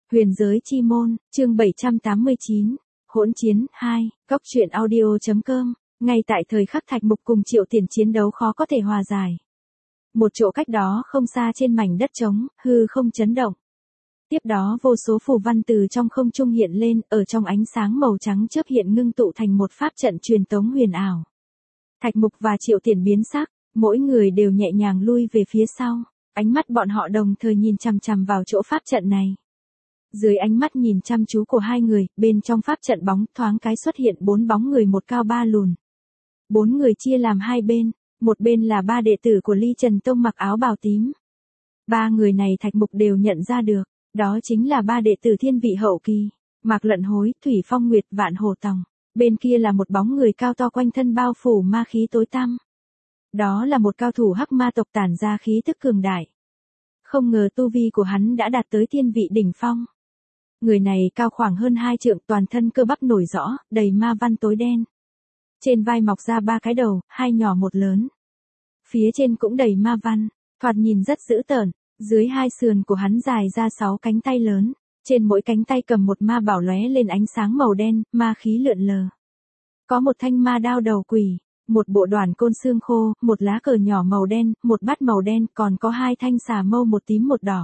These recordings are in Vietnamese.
Huyền giới chi môn, chương 789, hỗn chiến 2, góc truyện audio.com, ngay tại thời khắc Thạch Mục cùng Triệu Tiền chiến đấu khó có thể hòa giải. Một chỗ cách đó không xa trên mảnh đất trống, hư không chấn động. Tiếp đó vô số phù văn từ trong không trung hiện lên, ở trong ánh sáng màu trắng chớp hiện ngưng tụ thành một pháp trận truyền tống huyền ảo. Thạch Mục và Triệu Tiền biến sắc, mỗi người đều nhẹ nhàng lui về phía sau, ánh mắt bọn họ đồng thời nhìn chằm chằm vào chỗ pháp trận này. Dưới ánh mắt nhìn chăm chú của hai người, bên trong pháp trận bóng thoáng cái xuất hiện 4 bóng người một cao ba lùn. 4 người chia làm hai bên, một bên là 3 đệ tử của Ly Trần Tông mặc áo bào tím. 3 người này Thạch Mục đều nhận ra được, đó chính là 3 đệ tử thiên vị hậu kỳ, Mạc Lận Hối, Thủy Phong Nguyệt, Vạn Hổ Tòng. Bên kia là một bóng người cao to quanh thân bao phủ ma khí tối tăm. Đó là một cao thủ Hắc Ma tộc tản ra khí tức cường đại. Không ngờ tu vi của hắn đã đạt tới thiên vị đỉnh phong. Người này cao khoảng hơn 2 trượng, toàn thân cơ bắp nổi rõ, đầy ma văn tối đen. Trên vai mọc ra 3 cái đầu, 2 nhỏ 1 lớn. Phía trên cũng đầy ma văn, thoạt nhìn rất dữ tợn. Dưới 2 sườn của hắn dài ra 6 cánh tay lớn. Trên mỗi cánh tay cầm một ma bảo lóe lên ánh sáng màu đen, ma khí lượn lờ. Có một thanh ma đao đầu quỷ, một bộ đoàn côn xương khô, một lá cờ nhỏ màu đen, một bát màu đen, còn có 2 thanh xà mâu, một tím một đỏ.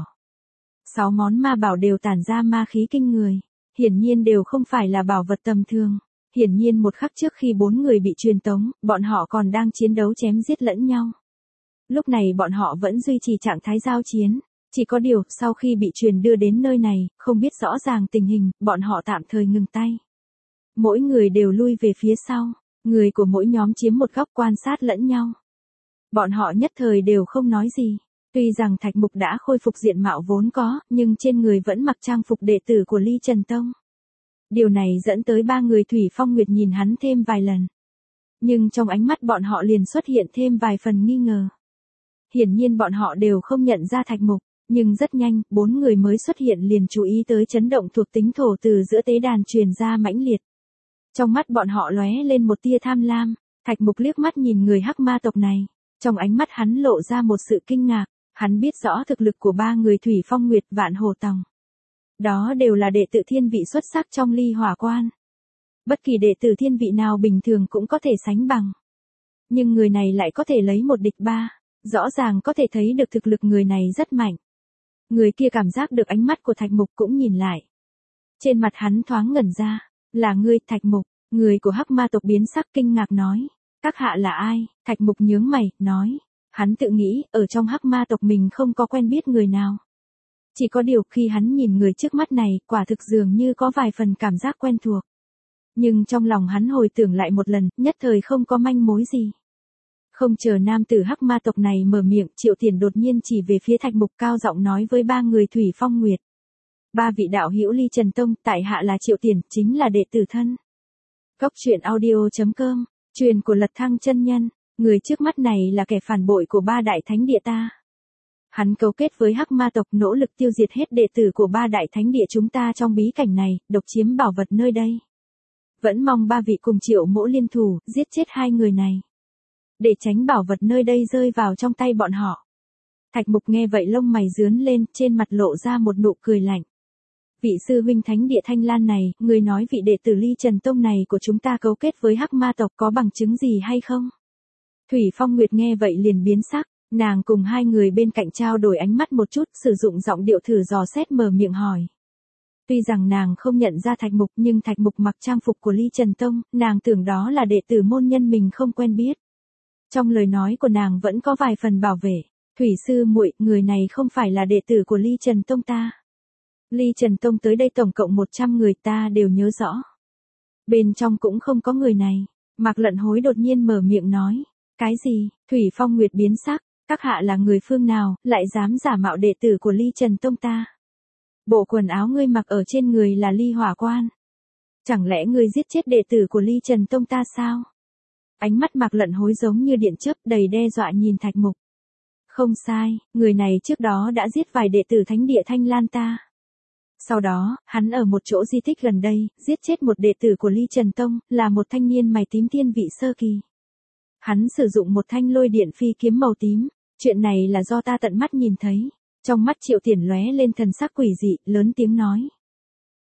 6 món ma bảo đều tản ra ma khí kinh người, hiển nhiên đều không phải là bảo vật tầm thường. Hiển nhiên một khắc trước khi 4 người bị truyền tống, bọn họ còn đang chiến đấu chém giết lẫn nhau. Lúc này bọn họ vẫn duy trì trạng thái giao chiến, chỉ có điều sau khi bị truyền đưa đến nơi này, không biết rõ ràng tình hình, bọn họ tạm thời ngừng tay. Mỗi người đều lui về phía sau, người của mỗi nhóm chiếm một góc quan sát lẫn nhau. Bọn họ nhất thời đều không nói gì. Tuy rằng Thạch Mục đã khôi phục diện mạo vốn có, nhưng trên người vẫn mặc trang phục đệ tử của Ly Trần Tông. Điều này dẫn tới 3 người Thủy Phong Nguyệt nhìn hắn thêm vài lần. Nhưng trong ánh mắt bọn họ liền xuất hiện thêm vài phần nghi ngờ. Hiển nhiên bọn họ đều không nhận ra Thạch Mục, nhưng rất nhanh, 4 người mới xuất hiện liền chú ý tới chấn động thuộc tính thổ từ giữa tế đàn truyền ra mãnh liệt. Trong mắt bọn họ lóe lên một tia tham lam, Thạch Mục liếc mắt nhìn người Hắc Ma tộc này, trong ánh mắt hắn lộ ra một sự kinh ngạc. Hắn biết rõ thực lực của 3 người Thủy Phong Nguyệt, Vạn Hổ Tòng. Đó đều là đệ tử thiên vị xuất sắc trong Ly Hỏa Quan. Bất kỳ đệ tử thiên vị nào bình thường cũng có thể sánh bằng. Nhưng người này lại có thể lấy 1 địch 3, rõ ràng có thể thấy được thực lực người này rất mạnh. Người kia cảm giác được ánh mắt của Thạch Mục cũng nhìn lại. Trên mặt hắn thoáng ngẩn ra, là ngươi Thạch Mục, người của Hắc Ma tộc biến sắc kinh ngạc nói. Các hạ là ai? Thạch Mục nhướng mày, nói. Hắn tự nghĩ, ở trong Hắc Ma tộc mình không có quen biết người nào. Chỉ có điều khi hắn nhìn người trước mắt này, quả thực dường như có vài phần cảm giác quen thuộc. Nhưng trong lòng hắn hồi tưởng lại một lần, nhất thời không có manh mối gì. Không chờ nam tử Hắc Ma tộc này mở miệng, Triệu Tiền đột nhiên chỉ về phía Thạch Mục cao giọng nói với 3 người Thủy Phong Nguyệt. 3 vị đạo hữu Ly Trần Tông, tại hạ là Triệu Tiền, chính là đệ tử thân. Góc truyện audio.com, truyền của Lật Thăng chân nhân. Người trước mắt này là kẻ phản bội của 3 đại thánh địa ta. Hắn cấu kết với Hắc Ma tộc nỗ lực tiêu diệt hết đệ tử của 3 đại thánh địa chúng ta trong bí cảnh này, độc chiếm bảo vật nơi đây. Vẫn mong 3 vị cùng Triệu mỗ liên thủ, giết chết 2 người này. Để tránh bảo vật nơi đây rơi vào trong tay bọn họ. Thạch Mục nghe vậy lông mày rướn lên, trên mặt lộ ra một nụ cười lạnh. Vị sư huynh thánh địa Thanh Lan này, người nói vị đệ tử Ly Trần Tông này của chúng ta cấu kết với Hắc Ma tộc có bằng chứng gì hay không? Thủy Phong Nguyệt nghe vậy liền biến sắc, nàng cùng 2 người bên cạnh trao đổi ánh mắt một chút, sử dụng giọng điệu thử dò xét mở miệng hỏi. Tuy rằng nàng không nhận ra Thạch Mục nhưng Thạch Mục mặc trang phục của Ly Trần Tông, nàng tưởng đó là đệ tử môn nhân mình không quen biết. Trong lời nói của nàng vẫn có vài phần bảo vệ. Thủy sư muội, người này không phải là đệ tử của Ly Trần Tông ta. Ly Trần Tông tới đây tổng cộng 100 người ta đều nhớ rõ. Bên trong cũng không có người này. Mạc Lận Hối đột nhiên mở miệng nói. Cái gì? Thủy Phong Nguyệt biến sắc, các hạ là người phương nào, lại dám giả mạo đệ tử của Ly Trần Tông ta? Bộ quần áo ngươi mặc ở trên người là Ly Hỏa Quan. Chẳng lẽ ngươi giết chết đệ tử của Ly Trần Tông ta sao? Ánh mắt Mạc Lận Hối giống như điện chớp đầy đe dọa nhìn Thạch Mục. Không sai, người này trước đó đã giết vài đệ tử thánh địa Thanh Lan ta. Sau đó, hắn ở một chỗ di tích gần đây, giết chết một đệ tử của Ly Trần Tông, là một thanh niên mày tím thiên vị sơ kỳ. Hắn sử dụng một thanh lôi điện phi kiếm màu tím, chuyện này là do ta tận mắt nhìn thấy. Trong mắt Triệu Tiền lóe lên thần sắc quỷ dị, lớn tiếng nói.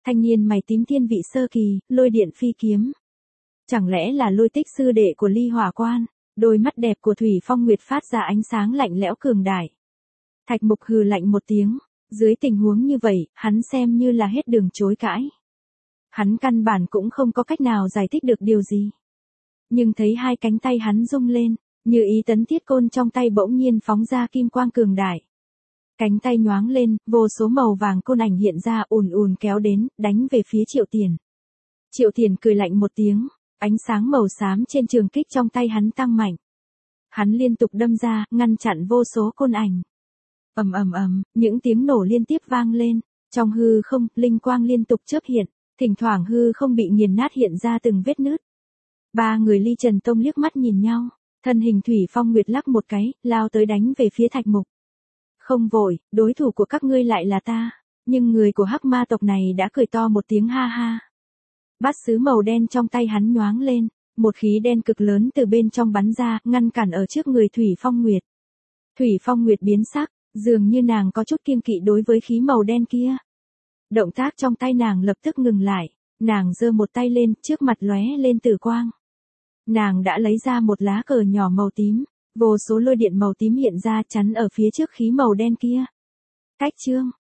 Thanh niên mày tím thiên vị sơ kỳ, lôi điện phi kiếm. Chẳng lẽ là Lôi Tích sư đệ của Ly Hỏa Quan? Đôi mắt đẹp của Thủy Phong Nguyệt phát ra ánh sáng lạnh lẽo cường đại. Thạch Mục hừ lạnh một tiếng, dưới tình huống như vậy, hắn xem như là hết đường chối cãi. Hắn căn bản cũng không có cách nào giải thích được điều gì. Nhưng thấy hai cánh tay hắn rung lên, như ý tấn thiết côn trong tay bỗng nhiên phóng ra kim quang cường đại. Cánh tay nhoáng lên, vô số màu vàng côn ảnh hiện ra ùn ùn kéo đến, đánh về phía Triệu Tiền. Triệu Tiền cười lạnh một tiếng, ánh sáng màu xám trên trường kích trong tay hắn tăng mạnh. Hắn liên tục đâm ra, ngăn chặn vô số côn ảnh. Ầm ầm ầm, những tiếng nổ liên tiếp vang lên, trong hư không, linh quang liên tục chớp hiện, thỉnh thoảng hư không bị nghiền nát hiện ra từng vết nứt. Ba người Ly Trần Tông liếc mắt nhìn nhau, thân hình Thủy Phong Nguyệt lắc một cái, lao tới đánh về phía Thạch Mục. Không vội, đối thủ của các ngươi lại là ta, nhưng người của Hắc Ma tộc này đã cười to một tiếng ha ha. Bát sứ màu đen trong tay hắn nhoáng lên, một khí đen cực lớn từ bên trong bắn ra, ngăn cản ở trước người Thủy Phong Nguyệt. Thủy Phong Nguyệt biến sắc, dường như nàng có chút kiêng kỵ đối với khí màu đen kia. Động tác trong tay nàng lập tức ngừng lại, nàng giơ một tay lên, trước mặt lóe lên tử quang. Nàng đã lấy ra một lá cờ nhỏ màu tím, vô số lôi điện màu tím hiện ra chắn ở phía trước khí màu đen kia. Cách chương